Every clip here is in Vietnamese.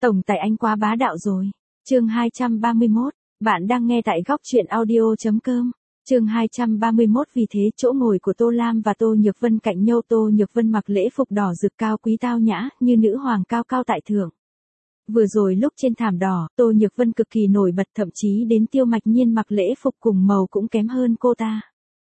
Tổng tài anh quá bá đạo rồi. Chương 231, bạn đang nghe tại góc truyện audio.com. Chương 231 vì thế chỗ ngồi của Tô Lam và Tô Nhược Vân cạnh nhau. Tô Nhược Vân mặc lễ phục đỏ rực cao quý tao nhã, như nữ hoàng cao cao tại thượng. Vừa rồi lúc trên thảm đỏ, Tô Nhược Vân cực kỳ nổi bật, thậm chí đến Tiêu Mạch Nhiên mặc lễ phục cùng màu cũng kém hơn cô ta.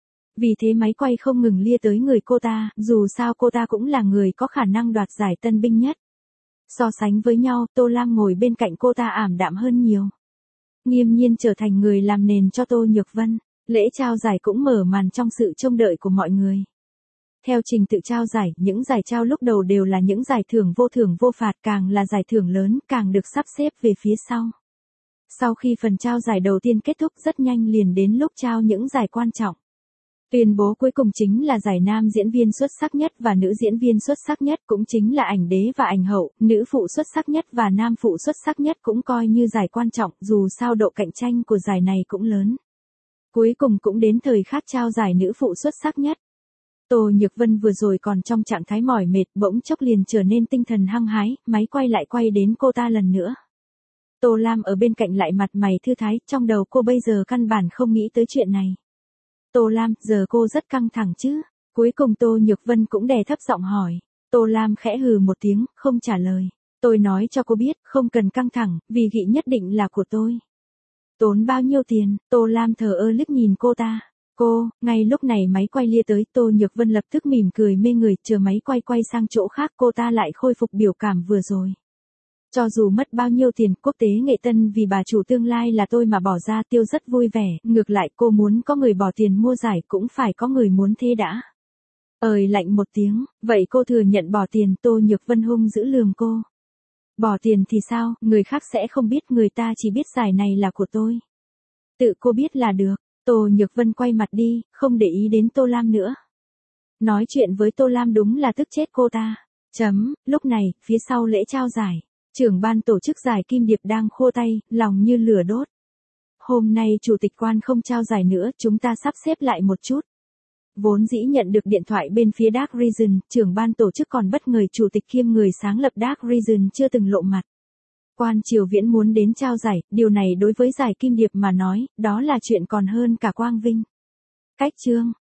Vì thế máy quay không ngừng lia tới người cô ta, dù sao cô ta cũng là người có khả năng đoạt giải tân binh nhất. So sánh với nhau, Tô Lam ngồi bên cạnh cô ta ảm đạm hơn nhiều. Nghiêm nhiên trở thành người làm nền cho Tô Nhược Vân. Lễ trao giải cũng mở màn trong sự trông đợi của mọi người. Theo trình tự trao giải, những giải trao lúc đầu đều là những giải thưởng vô phạt, càng là giải thưởng lớn, càng được sắp xếp về phía sau. Sau khi phần trao giải đầu tiên kết thúc rất nhanh liền đến lúc trao những giải quan trọng. Tuyên bố cuối cùng chính là giải nam diễn viên xuất sắc nhất và nữ diễn viên xuất sắc nhất, cũng chính là ảnh đế và ảnh hậu, nữ phụ xuất sắc nhất và nam phụ xuất sắc nhất cũng coi như giải quan trọng, dù sao độ cạnh tranh của giải này cũng lớn. Cuối cùng cũng đến thời khắc trao giải nữ phụ xuất sắc nhất. Tô Nhược Vân vừa rồi còn trong trạng thái mỏi mệt, bỗng chốc liền trở nên tinh thần hăng hái, máy quay lại quay đến cô ta lần nữa. Tô Lam ở bên cạnh lại mặt mày thư thái, trong đầu cô bây giờ căn bản không nghĩ tới chuyện này. Tô Lam, giờ cô rất căng thẳng chứ? Cuối cùng Tô Nhược Vân cũng đè thấp giọng hỏi. Tô Lam khẽ hừ một tiếng, không trả lời. Tôi nói cho cô biết, không cần căng thẳng, vì gị nhất định là của tôi. Tốn bao nhiêu tiền? Tô Lam thờ ơ liếc nhìn cô ta. Ngay lúc này máy quay lia tới, Tô Nhược Vân lập tức mỉm cười mê người, chờ máy quay sang chỗ khác cô ta lại khôi phục biểu cảm vừa rồi. Cho dù mất bao nhiêu tiền, quốc tế nghệ tân vì bà chủ tương lai là tôi mà bỏ ra, Tiêu rất vui vẻ, ngược lại cô muốn có người bỏ tiền mua giải cũng phải có người muốn thế đã. Lạnh một tiếng, vậy cô thừa nhận bỏ tiền? Tô Nhược Vân hung dữ lườm cô. Bỏ tiền thì sao, người khác sẽ không biết, người ta chỉ biết giải này là của tôi. Tự cô biết là được. Tô Nhược Vân quay mặt đi, không để ý đến Tô Lam nữa. Nói chuyện với Tô Lam đúng là tức chết cô ta. Lúc này, phía sau lễ trao giải, trưởng ban tổ chức giải Kim Điệp đang khô tay, lòng như lửa đốt. Hôm nay chủ tịch quan không trao giải nữa, chúng ta sắp xếp lại một chút. Vốn dĩ nhận được điện thoại bên phía Dark Reason, trưởng ban tổ chức còn bất ngờ chủ tịch kiêm người sáng lập Dark Reason chưa từng lộ mặt. Quan Triều Viễn muốn đến trao giải, điều này đối với giải Kim Điệp mà nói, đó là chuyện còn hơn cả quang vinh. Cách chương,